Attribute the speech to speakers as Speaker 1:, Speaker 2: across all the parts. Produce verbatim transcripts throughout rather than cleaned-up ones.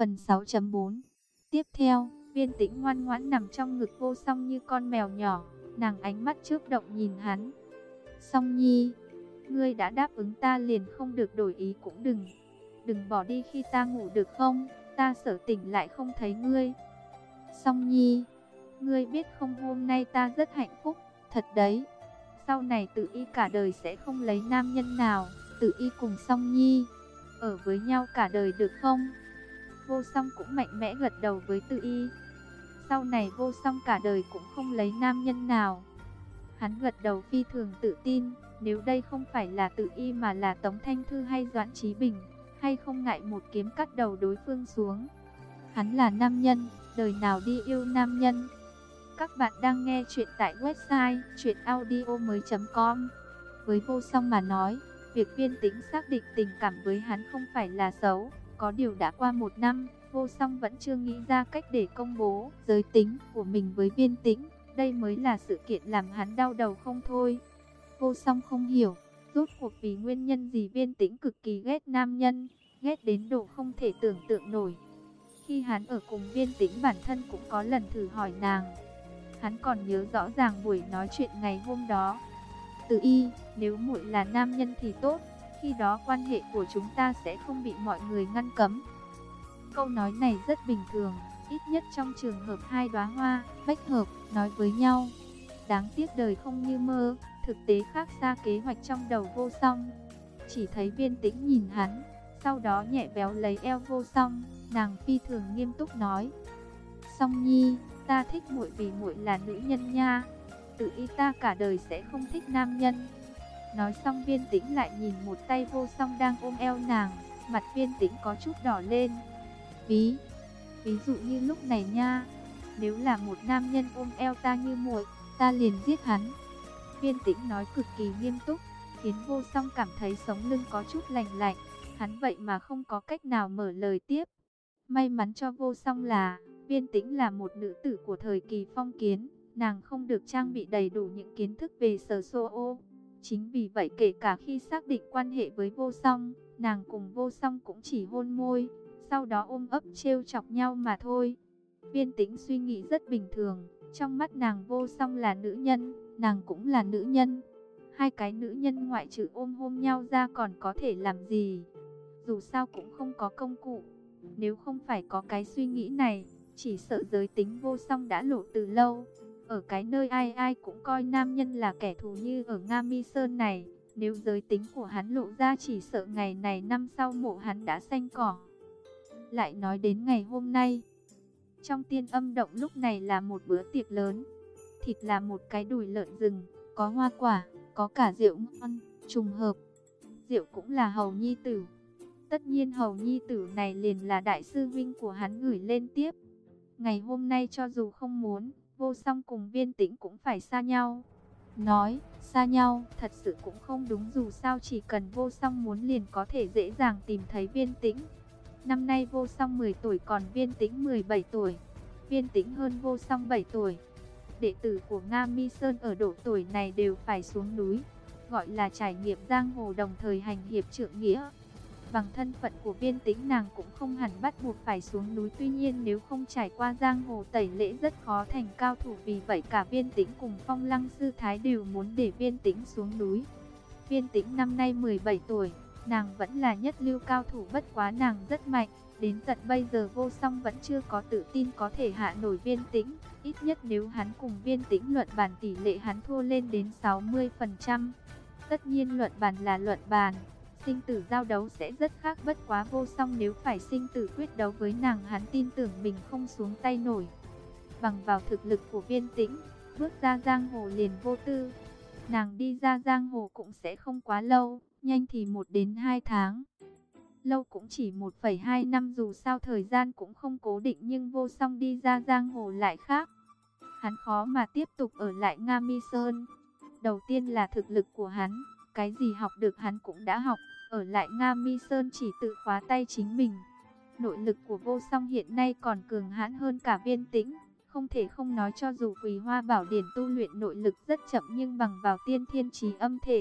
Speaker 1: Phần sáu chấm bốn. Tiếp theo, Viên Tĩnh ngoan ngoãn nằm trong ngực Vô Song như con mèo nhỏ, nàng ánh mắt chớp động nhìn hắn. Song Nhi, ngươi đã đáp ứng ta liền không được đổi ý cũng đừng. Đừng bỏ đi khi ta ngủ được không, ta sợ tỉnh lại không thấy ngươi. Song Nhi, ngươi biết không hôm nay ta rất hạnh phúc, thật đấy. Sau này Tự Y cả đời sẽ không lấy nam nhân nào, Tự Y cùng Song Nhi ở với nhau cả đời được không? Vô Song cũng mạnh mẽ gật đầu với Tự Y. Sau này Vô Song cả đời cũng không lấy nam nhân nào. Hắn gật đầu phi thường tự tin, nếu đây không phải là Tự Y mà là Tống Thanh Thư hay Doãn Chí Bình, hay không ngại một kiếm cắt đầu đối phương xuống. Hắn là nam nhân, đời nào đi yêu nam nhân. Các bạn đang nghe chuyện tại website truyện audio mới chấm com. Với Vô Song mà nói, việc Viên Tĩnh xác định tình cảm với hắn không phải là xấu. Có điều đã qua một năm, Vô Song vẫn chưa nghĩ ra cách để công bố giới tính của mình với Viên Tĩnh. Đây mới là sự kiện làm hắn đau đầu không thôi. Vô Song không hiểu, rốt cuộc vì nguyên nhân gì Viên Tĩnh cực kỳ ghét nam nhân, ghét đến độ không thể tưởng tượng nổi. Khi hắn ở cùng Viên Tĩnh, bản thân cũng có lần thử hỏi nàng. Hắn còn nhớ rõ ràng buổi nói chuyện ngày hôm đó. Tự Y, nếu muội là nam nhân thì tốt, khi đó quan hệ của chúng ta sẽ không bị mọi người ngăn cấm. Câu nói này rất bình thường, ít nhất trong trường hợp hai đóa hoa bách hợp nói với nhau. Đáng tiếc đời không như mơ, thực tế khác xa kế hoạch trong đầu Vô Song. Chỉ thấy Viên Tĩnh nhìn hắn, sau đó nhẹ véo lấy eo Vô Song, nàng phi thường nghiêm túc nói: Song Nhi, ta thích muội vì muội là nữ nhân nha. Tự Y ta cả đời sẽ không thích nam nhân. Nói xong Viên Tĩnh lại nhìn một tay Vô Song đang ôm eo nàng, mặt Viên Tĩnh có chút đỏ lên. Ví, ví dụ như lúc này nha, nếu là một nam nhân ôm eo ta như muội, ta liền giết hắn. Viên Tĩnh nói cực kỳ nghiêm túc, khiến Vô Song cảm thấy sống lưng có chút lạnh lạnh. Hắn vậy mà không có cách nào mở lời tiếp. May mắn cho Vô Song là Viên Tĩnh là một nữ tử của thời kỳ phong kiến, nàng không được trang bị đầy đủ những kiến thức về sở xô ô. Chính vì vậy kể cả khi xác định quan hệ với Vô Song, nàng cùng Vô Song cũng chỉ hôn môi, sau đó ôm ấp trêu chọc nhau mà thôi. Viên Tĩnh suy nghĩ rất bình thường, trong mắt nàng Vô Song là nữ nhân, nàng cũng là nữ nhân. Hai cái nữ nhân ngoại trừ ôm hôn nhau ra còn có thể làm gì? Dù sao cũng không có công cụ. Nếu không phải có cái suy nghĩ này, chỉ sợ giới tính Vô Song đã lộ từ lâu. Ở cái nơi ai ai cũng coi nam nhân là kẻ thù như ở Nga Mi Sơn này, nếu giới tính của hắn lộ ra chỉ sợ ngày này năm sau mộ hắn đã xanh cỏ. Lại nói đến ngày hôm nay, trong Tiên Âm Động lúc này là một bữa tiệc lớn. Thịt là một cái đùi lợn rừng, có hoa quả, có cả rượu ngon, trùng hợp. Rượu cũng là Hầu Nhi Tử. Tất nhiên Hầu Nhi Tử này liền là đại sư huynh của hắn gửi lên tiếp. Ngày hôm nay cho dù không muốn, Vô Song cùng Viên Tĩnh cũng phải xa nhau. Nói xa nhau thật sự cũng không đúng, dù sao chỉ cần Vô Song muốn liền có thể dễ dàng tìm thấy Viên Tĩnh. Năm nay Vô Song mười tuổi còn Viên Tĩnh mười bảy tuổi. Viên Tĩnh hơn Vô Song bảy tuổi. Đệ tử của Nga Mi Sơn ở độ tuổi này đều phải xuống núi, gọi là trải nghiệm giang hồ đồng thời hành hiệp trượng nghĩa. Bằng thân phận của Viên Tĩnh nàng cũng không hẳn bắt buộc phải xuống núi, tuy nhiên nếu không trải qua giang hồ tẩy lễ rất khó thành cao thủ, vì vậy cả Viên Tĩnh cùng Phong Lăng Sư Thái đều muốn để Viên Tĩnh xuống núi. Viên Tĩnh năm nay mười bảy tuổi, nàng vẫn là nhất lưu cao thủ, bất quá nàng rất mạnh, đến tận bây giờ Vô Song vẫn chưa có tự tin có thể hạ nổi Viên Tĩnh, ít nhất nếu hắn cùng Viên Tĩnh luận bàn tỷ lệ hắn thua lên đến sáu mươi phần trăm. Tất nhiên luận bàn là luận bàn, sinh tử giao đấu sẽ rất khác, bất quá Vô Song nếu phải sinh tử quyết đấu với nàng, hắn tin tưởng mình không xuống tay nổi. Bằng vào thực lực của Viên Tĩnh, bước ra giang hồ liền vô tư. Nàng đi ra giang hồ cũng sẽ không quá lâu, nhanh thì một đến hai tháng, lâu cũng chỉ một phẩy hai năm, dù sao thời gian cũng không cố định, nhưng Vô Song đi ra giang hồ lại khác. Hắn khó mà tiếp tục ở lại Nga Mi Sơn. Đầu tiên là thực lực của hắn, cái gì học được hắn cũng đã học, ở lại Nga Mi Sơn chỉ tự khóa tay chính mình. Nội lực của Vô Song hiện nay còn cường hãn hơn cả Viên Tĩnh, không thể không nói cho dù Quỳ Hoa Bảo Điển tu luyện nội lực rất chậm nhưng bằng vào tiên thiên chí âm thể,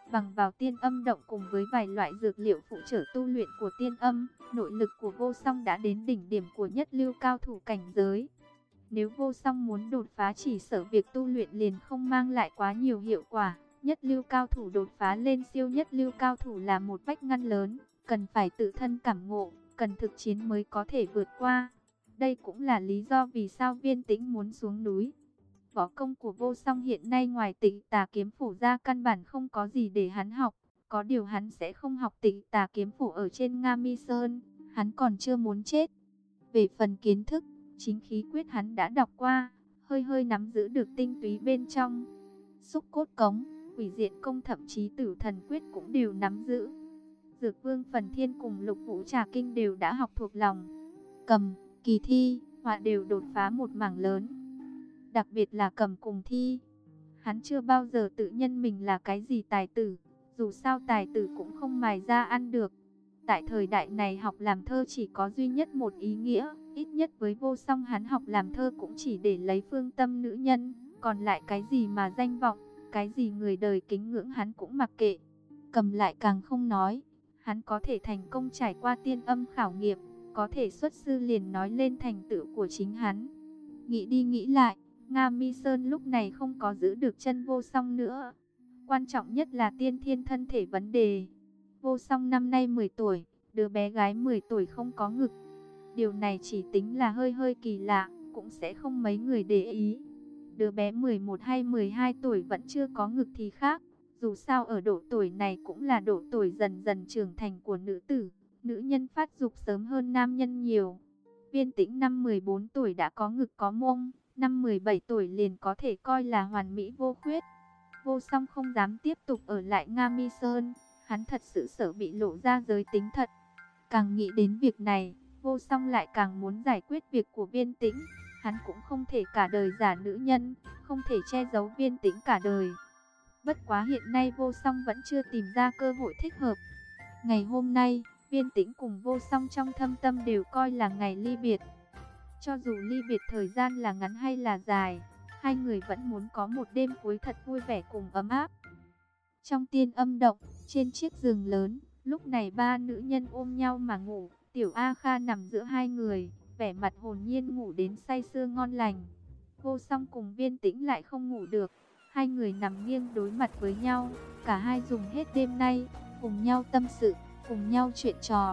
Speaker 1: Bằng vào tiên âm động cùng với vài loại dược liệu phụ trợ tu luyện của tiên âm, nội lực của Vô Song đã đến đỉnh điểm của nhất lưu cao thủ cảnh giới. Nếu Vô Song muốn đột phá chỉ sợ việc tu luyện liền không mang lại quá nhiều hiệu quả. Nhất lưu cao thủ đột phá lên siêu nhất lưu cao thủ là một vách ngăn lớn, cần phải tự thân cảm ngộ, cần thực chiến mới có thể vượt qua. Đây cũng là lý do vì sao Viên Tĩnh muốn xuống núi. Võ công của Vô Song hiện nay ngoài Tịnh Tà Kiếm Phủ ra căn bản không có gì để hắn học. Có điều hắn sẽ không học Tịnh Tà Kiếm Phủ ở trên Nga Mi Sơn, hắn còn chưa muốn chết. Về phần kiến thức, chính khí quyết hắn đã đọc qua, hơi hơi nắm giữ được tinh túy bên trong. Xúc cốt cống, quỷ diện công thậm chí tử thần quyết cũng đều nắm giữ. Dược Vương Phần Thiên cùng Lục Vũ Trà Kinh đều đã học thuộc lòng. Cầm, kỳ thi, họa đều đột phá một mảng lớn. Đặc biệt là cầm cùng thi. Hắn chưa bao giờ tự nhân mình là cái gì tài tử. Dù sao tài tử cũng không mài ra ăn được. Tại thời đại này học làm thơ chỉ có duy nhất một ý nghĩa. Ít nhất với Vô Song hắn học làm thơ cũng chỉ để lấy phương tâm nữ nhân. Còn lại cái gì mà danh vọng, cái gì người đời kính ngưỡng hắn cũng mặc kệ. Cầm lại càng không nói. Hắn có thể thành công trải qua tiên âm khảo nghiệm, có thể xuất sư liền nói lên thành tựu của chính hắn. Nghĩ đi nghĩ lại, Nga Mi Sơn lúc này không có giữ được chân Vô Song nữa. Quan trọng nhất là tiên thiên thân thể vấn đề. Vô Song năm nay mười tuổi, đứa bé gái mười tuổi không có ngực. Điều này chỉ tính là hơi hơi kỳ lạ, cũng sẽ không mấy người để ý. Đứa bé mười một hay mười hai tuổi vẫn chưa có ngực thì khác. Dù sao ở độ tuổi này cũng là độ tuổi dần dần trưởng thành của nữ tử. Nữ nhân phát dục sớm hơn nam nhân nhiều. Viên Tĩnh năm mười bốn tuổi đã có ngực có mông. Năm mười bảy tuổi liền có thể coi là hoàn mỹ vô khuyết. Vô Song không dám tiếp tục ở lại Nga Mi Sơn. Hắn thật sự sợ bị lộ ra giới tính thật. Càng nghĩ đến việc này, Vô Song lại càng muốn giải quyết việc của Viên Tĩnh. Hắn cũng không thể cả đời giả nữ nhân, không thể che giấu Viên Tĩnh cả đời. Bất quá hiện nay Vô Song vẫn chưa tìm ra cơ hội thích hợp. Ngày hôm nay, Viên Tĩnh cùng Vô Song trong thâm tâm đều coi là ngày ly biệt. Cho dù ly biệt thời gian là ngắn hay là dài, hai người vẫn muốn có một đêm cuối thật vui vẻ cùng ấm áp. Trong tiên âm động, trên chiếc giường lớn, lúc này ba nữ nhân ôm nhau mà ngủ. Tiểu A Kha nằm giữa hai người, vẻ mặt hồn nhiên ngủ đến say sưa ngon lành. Vô Song cùng Viên Tĩnh lại không ngủ được. Hai người nằm nghiêng đối mặt với nhau, cả hai dùng hết đêm nay, cùng nhau tâm sự, cùng nhau chuyện trò.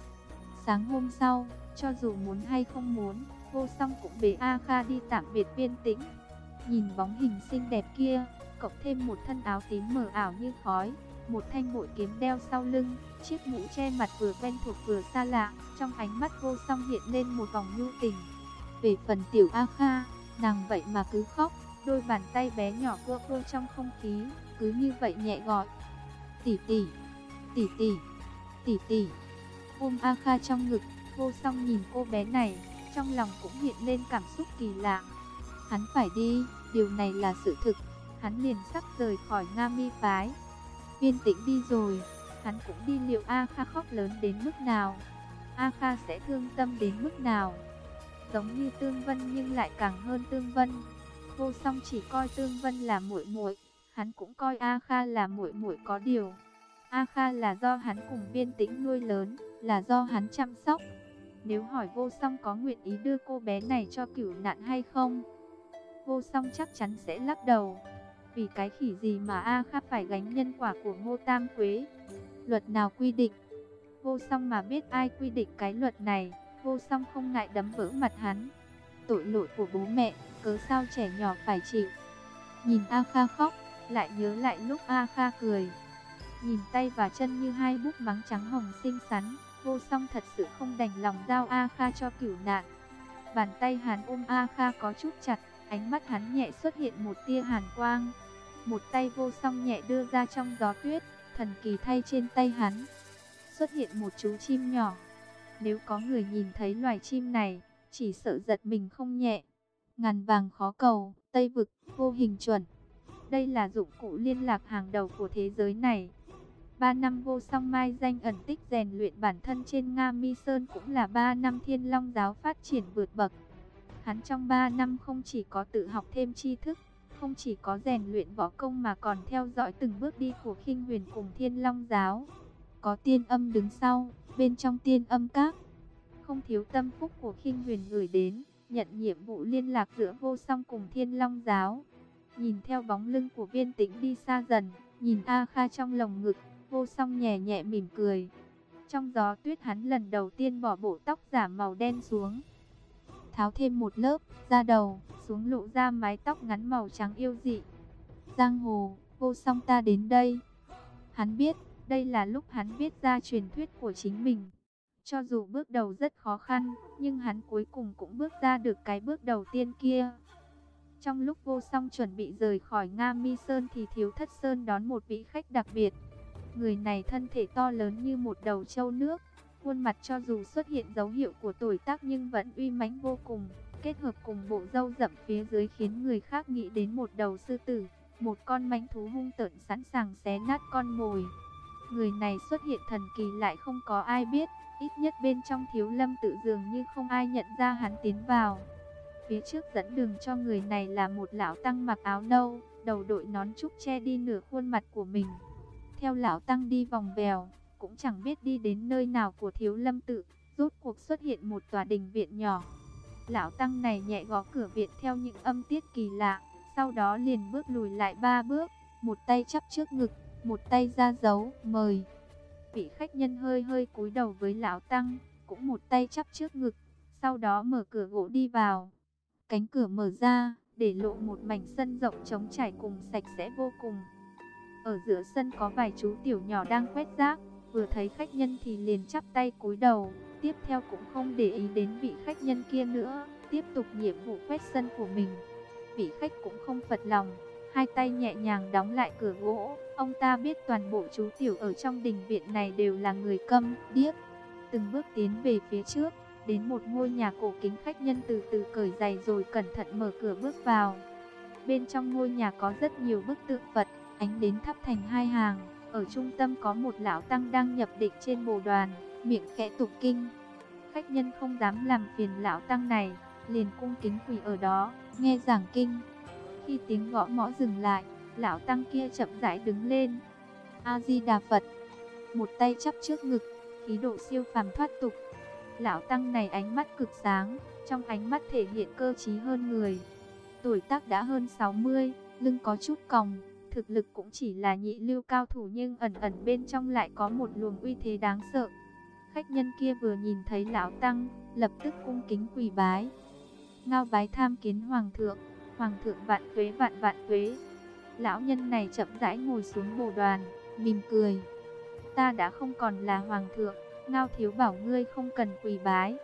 Speaker 1: Sáng hôm sau, cho dù muốn hay không muốn, Vô Song cũng bế A Kha đi tạm biệt Viên Tĩnh. Nhìn bóng hình xinh đẹp kia, cộng thêm một thân áo tím mờ ảo như khói, một thanh bội kiếm đeo sau lưng, chiếc mũ che mặt vừa quen thuộc vừa xa lạ, trong ánh mắt Vô Song hiện lên một vòng nhu tình. Về phần Tiểu A Kha, nàng vậy mà cứ khóc, đôi bàn tay bé nhỏ vua vua trong không khí, cứ như vậy nhẹ gọi. Tỷ tỷ, tỷ tỷ, tỷ tỷ. Ôm A Kha trong ngực, Vô Song nhìn cô bé này, trong lòng cũng hiện lên cảm xúc kỳ lạ. Hắn phải đi, điều này là sự thực. Hắn liền sắp rời khỏi Nga Mi phái. Viên Tĩnh đi rồi, hắn cũng đi liệu A Kha khóc lớn đến mức nào, A Kha sẽ thương tâm đến mức nào. Giống như Tương Vân nhưng lại càng hơn Tương Vân. Vô Song chỉ coi Tương Vân là muội muội, hắn cũng coi A Kha là muội muội có điều. A Kha là do hắn cùng Viên Tĩnh nuôi lớn, là do hắn chăm sóc. Nếu hỏi Vô Song có nguyện ý đưa cô bé này cho Cửu Nạn hay không, Vô Song chắc chắn sẽ lắc đầu. Vì cái khỉ gì mà A Kha phải gánh nhân quả của Ngô Tam Quế? Luật nào quy định? Vô Song mà biết ai quy định cái luật này, Vô Song không ngại đấm vỡ mặt hắn. Tội lỗi của bố mẹ, cớ sao trẻ nhỏ phải chịu? Nhìn A Kha khóc, lại nhớ lại lúc A Kha cười. Nhìn tay và chân như hai búp mắng trắng hồng xinh xắn, Vô Song thật sự không đành lòng giao A Kha cho Cửu Nạn. Bàn tay hắn ôm A Kha có chút chặt, ánh mắt hắn nhẹ xuất hiện một tia hàn quang. Một tay Vô Song nhẹ đưa ra trong gió tuyết, thần kỳ thay trên tay hắn xuất hiện một chú chim nhỏ. Nếu có người nhìn thấy loài chim này, chỉ sợ giật mình không nhẹ. Ngàn vàng khó cầu, Tây vực, vô hình chuẩn. Đây là dụng cụ liên lạc hàng đầu của thế giới này. Ba năm Vô Song mai danh ẩn tích rèn luyện bản thân trên Nga Mi Sơn cũng là ba năm Thiên Long giáo phát triển vượt bậc. Hắn trong ba năm không chỉ có tự học thêm tri thức, không chỉ có rèn luyện võ công mà còn theo dõi từng bước đi của Khinh Huyền cùng Thiên Long giáo. Có tiên âm đứng sau, bên trong tiên âm các, không thiếu tâm phúc của Khinh Huyền gửi đến, nhận nhiệm vụ liên lạc giữa Vô Song cùng Thiên Long giáo. Nhìn theo bóng lưng của Viên Tĩnh đi xa dần, nhìn A Kha trong lồng ngực, Vô Song nhẹ nhẹ mỉm cười. Trong gió tuyết hắn lần đầu tiên bỏ bộ tóc giả màu đen xuống, tháo thêm một lớp da đầu xuống, lộ ra mái tóc ngắn màu trắng yêu dị. Giang hồ, Vô Song ta đến đây. Hắn biết, đây là lúc hắn viết ra truyền thuyết của chính mình. Cho dù bước đầu rất khó khăn, nhưng hắn cuối cùng cũng bước ra được cái bước đầu tiên kia. Trong lúc Vô Song chuẩn bị rời khỏi Nga Mi Sơn thì Thiếu Thất Sơn đón một vị khách đặc biệt. Người này thân thể to lớn như một đầu trâu nước, khuôn mặt cho dù xuất hiện dấu hiệu của tuổi tác nhưng vẫn uy mãnh vô cùng, kết hợp cùng bộ râu rậm phía dưới khiến người khác nghĩ đến một đầu sư tử, một con mãnh thú hung tợn sẵn sàng xé nát con mồi. Người này xuất hiện thần kỳ lại không có ai biết, ít nhất bên trong Thiếu Lâm tự dường như không ai nhận ra hắn tiến vào. Phía trước dẫn đường cho người này là một lão tăng mặc áo nâu, đầu đội nón trúc che đi nửa khuôn mặt của mình. Theo lão tăng đi vòng vèo, cũng chẳng biết đi đến nơi nào của Thiếu Lâm tự, rốt cuộc xuất hiện một tòa đình viện nhỏ. Lão tăng này nhẹ gõ cửa viện theo những âm tiết kỳ lạ, sau đó liền bước lùi lại ba bước, một tay chắp trước ngực, một tay ra dấu mời. Vị khách nhân hơi hơi cúi đầu với lão tăng, cũng một tay chắp trước ngực, sau đó mở cửa gỗ đi vào. Cánh cửa mở ra, để lộ một mảnh sân rộng trống trải cùng sạch sẽ vô cùng. Ở giữa sân có vài chú tiểu nhỏ đang quét rác, vừa thấy khách nhân thì liền chắp tay cúi đầu, tiếp theo cũng không để ý đến vị khách nhân kia nữa, tiếp tục nhiệm vụ quét sân của mình. Vị khách cũng không phật lòng, hai tay nhẹ nhàng đóng lại cửa gỗ. Ông ta biết toàn bộ chú tiểu ở trong đình viện này đều là người câm điếc. Từng bước tiến về phía trước, đến một ngôi nhà cổ kính, khách nhân từ từ cởi giày rồi cẩn thận mở cửa bước vào. Bên trong ngôi nhà có rất nhiều bức tượng Phật, ánh đến thắp thành hai hàng. Ở trung tâm có một lão tăng đang nhập định trên bồ đoàn, miệng khẽ tụng kinh. Khách nhân không dám làm phiền lão tăng này, liền cung kính quỳ ở đó, nghe giảng kinh. Khi tiếng gõ mõ dừng lại, lão tăng kia chậm rãi đứng lên. A Di Đà Phật. Một tay chắp trước ngực, khí độ siêu phàm thoát tục. Lão tăng này ánh mắt cực sáng, trong ánh mắt thể hiện cơ trí hơn người. Tuổi tác đã hơn sáu mươi, lưng có chút còng, thực lực cũng chỉ là nhị lưu cao thủ nhưng ẩn ẩn bên trong lại có một luồng uy thế đáng sợ. Khách nhân kia vừa nhìn thấy lão tăng, lập tức cung kính quỳ bái. Ngao bái tham kiến hoàng thượng, hoàng thượng vạn tuế vạn vạn tuế. Lão nhân này chậm rãi ngồi xuống bồ đoàn, mỉm cười. Ta đã không còn là hoàng thượng, Ngao thiếu bảo ngươi không cần quỳ bái.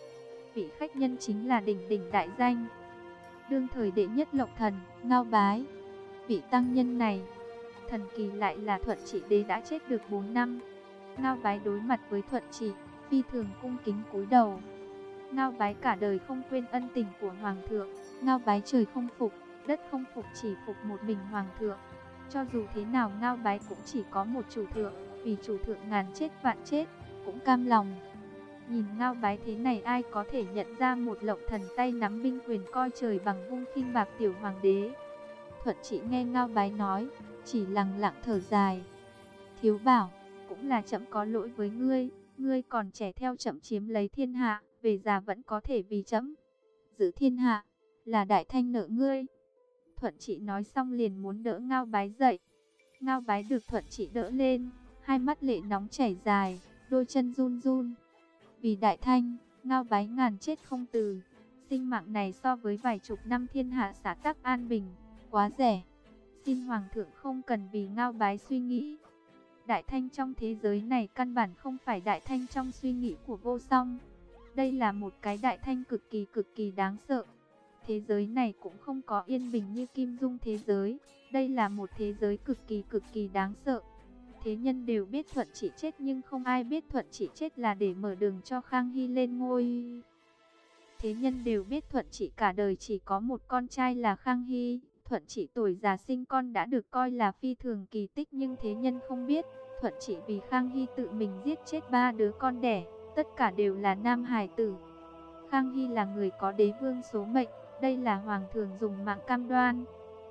Speaker 1: Vị khách nhân chính là đỉnh đỉnh đại danh, đương thời đệ nhất lộng thần, Ngao bái. Vị tăng nhân này, thần kỳ lại là Thuận Trị đế đã chết được bốn năm. Ngao bái đối mặt với Thuận Trị, phi thường cung kính cúi đầu. Ngao bái cả đời không quên ân tình của hoàng thượng. Ngao bái trời không phục, đất không phục, chỉ phục một mình hoàng thượng. Cho dù thế nào Ngao bái cũng chỉ có một chủ thượng, vì chủ thượng ngàn chết vạn chết, cũng cam lòng. Nhìn Ngao bái thế này ai có thể nhận ra một lộng thần tay nắm binh quyền coi trời bằng vung khinh bạc tiểu hoàng đế. Thuận Trị nghe Ngao bái nói, chỉ lặng lặng thở dài. Thiếu bảo, cũng là trẫm có lỗi với ngươi, ngươi còn trẻ theo trẫm chiếm lấy thiên hạ, về già vẫn có thể vì trẫm giữ thiên hạ, là đại thanh nợ ngươi. Thuận Trị nói xong liền muốn đỡ Ngao bái dậy. Ngao bái được Thuận Trị đỡ lên, hai mắt lệ nóng chảy dài, đôi chân run run. Vì đại thanh, Ngao bái ngàn chết không từ. Sinh mạng này so với vài chục năm thiên hạ xã tắc an bình, quá rẻ. Xin hoàng thượng không cần vì Ngao bái suy nghĩ. Đại thanh trong thế giới này căn bản không phải đại thanh trong suy nghĩ của Vô Song. Đây là một cái đại thanh cực kỳ cực kỳ đáng sợ. Thế giới này cũng không có yên bình như Kim Dung thế giới. Đây là một thế giới cực kỳ cực kỳ đáng sợ. Thế nhân đều biết Thuận Trị chết nhưng không ai biết Thuận Trị chết là để mở đường cho Khang Hy lên ngôi. Thế nhân đều biết Thuận Trị cả đời chỉ có một con trai là Khang Hy. Thuận Trị tuổi già sinh con đã được coi là phi thường kỳ tích nhưng thế nhân không biết. Thuận Trị vì Khang Hy tự mình giết chết ba đứa con đẻ, tất cả đều là nam hài tử. Khang Hy là người có đế vương số mệnh, đây là hoàng thường dùng mạng cam đoan.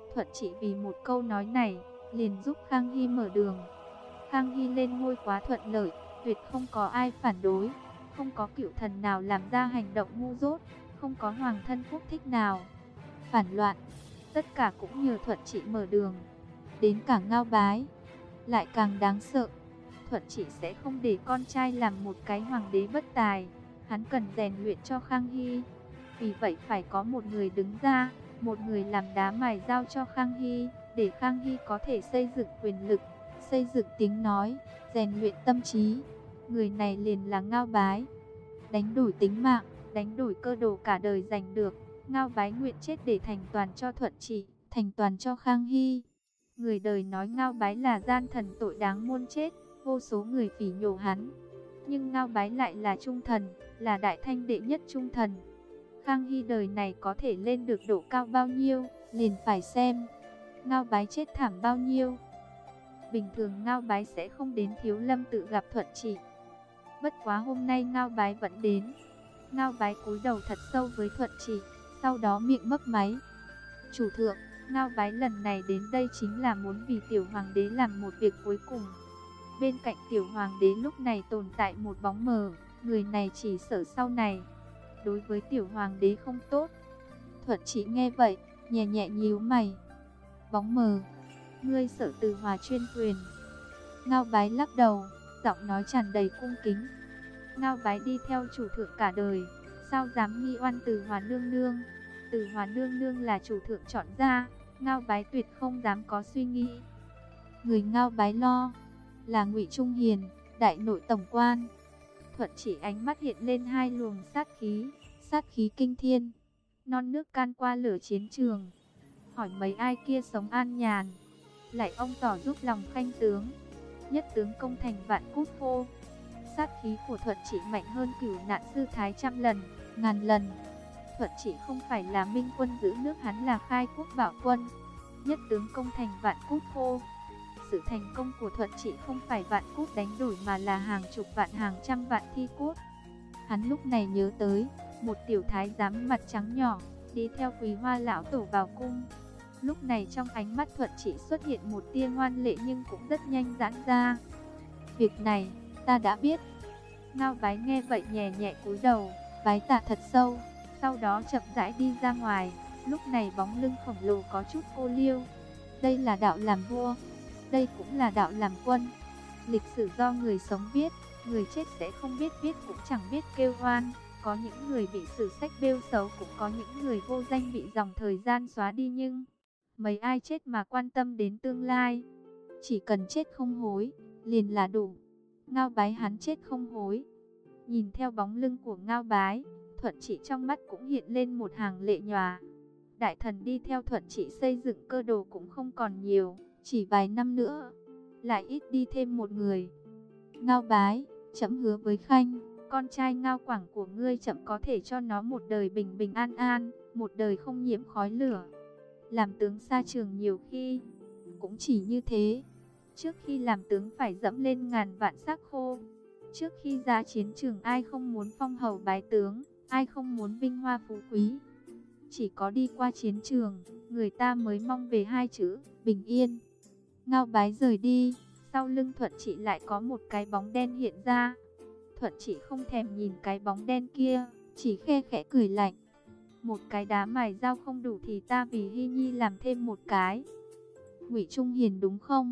Speaker 1: Thuận Trị vì một câu nói này, liền giúp Khang Hy mở đường. Khang Hy lên ngôi quá thuận lợi, tuyệt không có ai phản đối, không có cựu thần nào làm ra hành động ngu dốt, không có hoàng thân quốc thích nào phản loạn. Tất cả cũng nhờ Thuận Trị mở đường. Đến cả Ngao Bái lại càng đáng sợ. Thuận Trị sẽ không để con trai làm một cái hoàng đế bất tài, hắn cần rèn luyện cho Khang Hy. Vì vậy phải có một người đứng ra, một người làm đá mài dao cho Khang Hy, để Khang Hy có thể xây dựng quyền lực, xây dựng tiếng nói, rèn luyện tâm trí. Người này liền là Ngao Bái. Đánh đổi tính mạng, đánh đổi cơ đồ cả đời giành được, Ngao Bái nguyện chết để thành toàn cho Thuận Trị, thành toàn cho Khang Hy. Người đời nói Ngao Bái là gian thần tội đáng muôn chết, vô số người phỉ nhổ hắn. Nhưng Ngao Bái lại là trung thần, là đại thanh đệ nhất trung thần. Khang Hy đời này có thể lên được độ cao bao nhiêu, liền phải xem Ngao Bái chết thảm bao nhiêu. Bình thường Ngao Bái sẽ không đến Thiếu Lâm tự gặp Thuận Trị. Bất quá hôm nay Ngao Bái vẫn đến. Ngao Bái cúi đầu thật sâu với Thuận Trị, sau đó miệng mấp máy. Chủ thượng, Ngao Bái lần này đến đây chính là muốn vì tiểu hoàng đế làm một việc cuối cùng. Bên cạnh tiểu hoàng đế lúc này tồn tại một bóng mờ, người này chỉ sợ sau này đối với tiểu hoàng đế không tốt. Thuận Trị nghe vậy, nhẹ nhẹ nhíu mày. Bóng mờ, ngươi sợ Từ Hòa chuyên quyền? Ngao Bái lắc đầu, giọng nói tràn đầy cung kính. Ngao Bái đi theo chủ thượng cả đời, sao dám nghi oan Từ Hòa nương nương? Từ Hòa nương nương là chủ thượng chọn ra, Ngao Bái tuyệt không dám có suy nghĩ. Người Ngao Bái lo là Ngụy Trung Hiền, đại nội tổng quan. Thuận Trị ánh mắt hiện lên hai luồng sát khí, sát khí kinh thiên. Non nước can qua lửa chiến trường, hỏi mấy ai kia sống an nhàn. Lại ông tỏ giúp lòng khanh tướng, nhất tướng công thành vạn cút khô. Sát khí của Thuận Trị mạnh hơn Cửu Nạn Sư Thái trăm lần, ngàn lần. Thuận Trị không phải là minh quân giữ nước, hắn là khai quốc bảo quân. Nhất tướng công thành vạn cút khô. Sự thành công của Thuận Trị không phải vạn cút đánh đổi mà là hàng chục vạn hàng trăm vạn thi cốt. Hắn lúc này nhớ tới một tiểu thái giám mặt trắng nhỏ đi theo Quý Hoa lão tổ vào cung. Lúc này trong ánh mắt Thuận Trị xuất hiện một tia ngoan lệ nhưng cũng rất nhanh giãn ra. Việc này ta đã biết. Ngao Bái nghe vậy nhẹ nhẹ cúi đầu, bái tạ thật sâu, sau đó chậm rãi đi ra ngoài. Lúc này bóng lưng khổng lồ có chút cô liêu. Đây là đạo làm vua, đây cũng là đạo làm quân. Lịch sử do người sống viết, người chết sẽ không biết viết cũng chẳng biết kêu oan. Có những người bị sử sách bêu xấu, cũng có những người vô danh bị dòng thời gian xóa đi, nhưng mấy ai chết mà quan tâm đến tương lai. Chỉ cần chết không hối, liền là đủ. Ngao Bái hắn chết không hối. Nhìn theo bóng lưng của Ngao Bái, Thuận Trị trong mắt cũng hiện lên một hàng lệ nhòa. Đại thần đi theo Thuận Trị xây dựng cơ đồ cũng không còn nhiều, chỉ vài năm nữa lại ít đi thêm một người. Ngao Bái, trẫm hứa với khanh, con trai Ngao Quảng của ngươi trẫm có thể cho nó một đời bình bình an an, một đời không nhiễm khói lửa. Làm tướng xa trường nhiều khi cũng chỉ như thế. Trước khi làm tướng phải dẫm lên ngàn vạn xác khô. Trước khi ra chiến trường ai không muốn phong hầu bái tướng, ai không muốn vinh hoa phú quý. Chỉ có đi qua chiến trường, người ta mới mong về hai chữ, bình yên. Ngao Bái rời đi, sau lưng Thuận Trị lại có một cái bóng đen hiện ra. Thuận Trị không thèm nhìn cái bóng đen kia, chỉ khe khẽ cười lạnh. Một cái đá mài dao không đủ thì ta vì Hy Nhi làm thêm một cái. Ngụy Trung Hiền đúng không?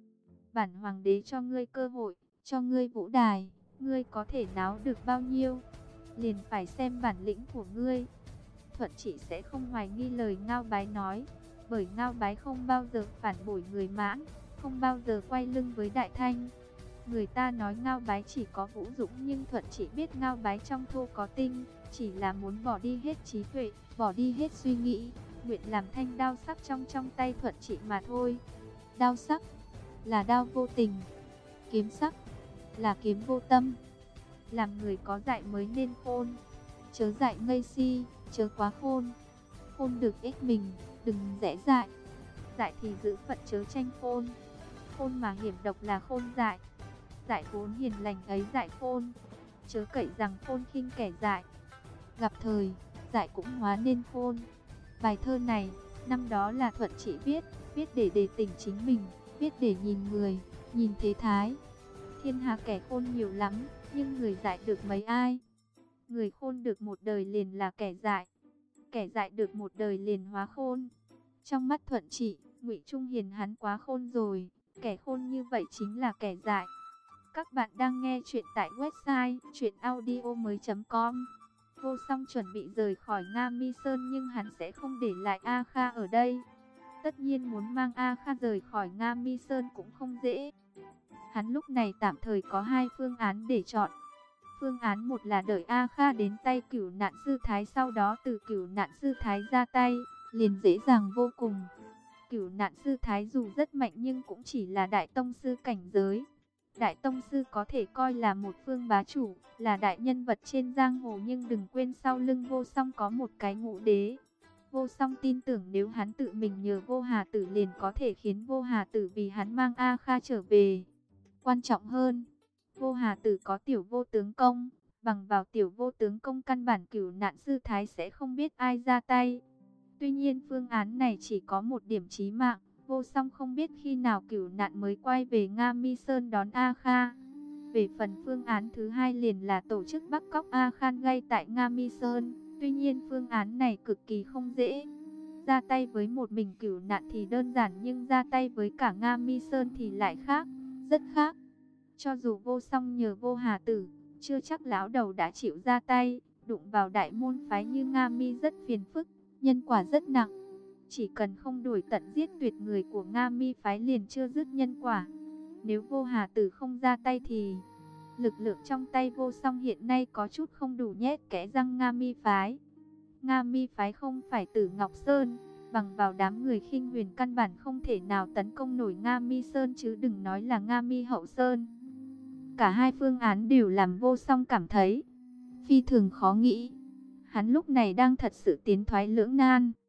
Speaker 1: Bản hoàng đế cho ngươi cơ hội, cho ngươi vũ đài, ngươi có thể náo được bao nhiêu, liền phải xem bản lĩnh của ngươi. Thuận Trị sẽ không hoài nghi lời Ngao Bái nói, bởi Ngao Bái không bao giờ phản bội người Mãn, không bao giờ quay lưng với Đại Thanh. Người ta nói Ngao Bái chỉ có vũ dũng, nhưng Thuận Trị biết Ngao Bái trong thô có tinh, chỉ là muốn bỏ đi hết trí tuệ, bỏ đi hết suy nghĩ, nguyện làm thanh đao sắc trong trong tay Thuận Trị mà thôi. Đao sắc là đao vô tình, kiếm sắc là kiếm vô tâm. Làm người có dạy mới nên khôn, chớ dạy ngây si, chớ quá khôn. Khôn được ích mình, đừng dễ dại. Dạy thì giữ phận chớ tranh khôn. Khôn mà hiểm độc là khôn dại. Dại vốn hiền lành ấy dại khôn, chớ cậy rằng khôn khinh kẻ dại. Gặp thời, dại cũng hóa nên khôn. Bài thơ này Năm đó là Thuận Trị viết, viết để đề tỉnh chính mình, viết để nhìn người, nhìn thế thái. Thiên hạ kẻ khôn nhiều lắm, nhưng người dại được mấy ai? Người khôn được một đời liền là kẻ dại, kẻ dại được một đời liền hóa khôn. Trong mắt Thuận Trị, Ngụy Trung Hiền hắn quá khôn rồi, kẻ khôn như vậy chính là kẻ dại. Các bạn đang nghe chuyện tại website truyện audio mới chấm com. Vô Song chuẩn bị rời khỏi Nga Mi Sơn nhưng hắn sẽ không để lại A Kha ở đây. Tất nhiên muốn mang A Kha rời khỏi Nga Mi Sơn cũng không dễ. Hắn lúc này tạm thời có hai phương án để chọn. Phương án một là đợi A Kha đến tay Cửu Nạn Sư Thái, sau đó từ Cửu Nạn Sư Thái ra tay, liền dễ dàng vô cùng. Cửu Nạn Sư Thái dù rất mạnh nhưng cũng chỉ là đại tông sư cảnh giới. Đại tông sư có thể coi là một phương bá chủ, là đại nhân vật trên giang hồ, nhưng đừng quên sau lưng Vô Song có một cái ngũ đế. Vô Song tin tưởng nếu hắn tự mình nhờ Vô Hà Tử liền có thể khiến Vô Hà Tử vì hắn mang A Kha trở về. Quan trọng hơn, Vô Hà Tử có tiểu vô tướng công, bằng vào tiểu vô tướng công căn bản Cửu Nạn Sư Thái sẽ không biết ai ra tay. Tuy nhiên phương án này chỉ có một điểm chí mạng, Vô Song không biết khi nào Cửu Nạn mới quay về Nga Mi Sơn đón A Kha. Về phần phương án thứ hai liền là tổ chức bắt cóc A Kha ngay tại Nga Mi Sơn. Tuy nhiên phương án này cực kỳ không dễ. Ra tay với một mình Cửu Nạn thì đơn giản, nhưng ra tay với cả Nga Mi Sơn thì lại khác, rất khác. Cho dù Vô Song nhờ Vô Hà Tử, chưa chắc lão đầu đã chịu ra tay. Đụng vào đại môn phái như Nga Mi rất phiền phức, nhân quả rất nặng. Chỉ cần không đuổi tận giết tuyệt người của Nga Mi phái liền chưa dứt nhân quả. Nếu Vô Hà Tử không ra tay thì lực lượng trong tay Vô Song hiện nay có chút không đủ nhét kẽ răng Nga Mi phái. Nga Mi phái không phải Tử Ngọc Sơn, bằng vào đám người Khinh Huyền căn bản không thể nào tấn công nổi Nga Mi Sơn, chứ đừng nói là Nga Mi Hậu Sơn. Cả hai phương án đều làm Vô Song cảm thấy phi thường khó nghĩ. Hắn lúc này đang thật sự tiến thoái lưỡng nan.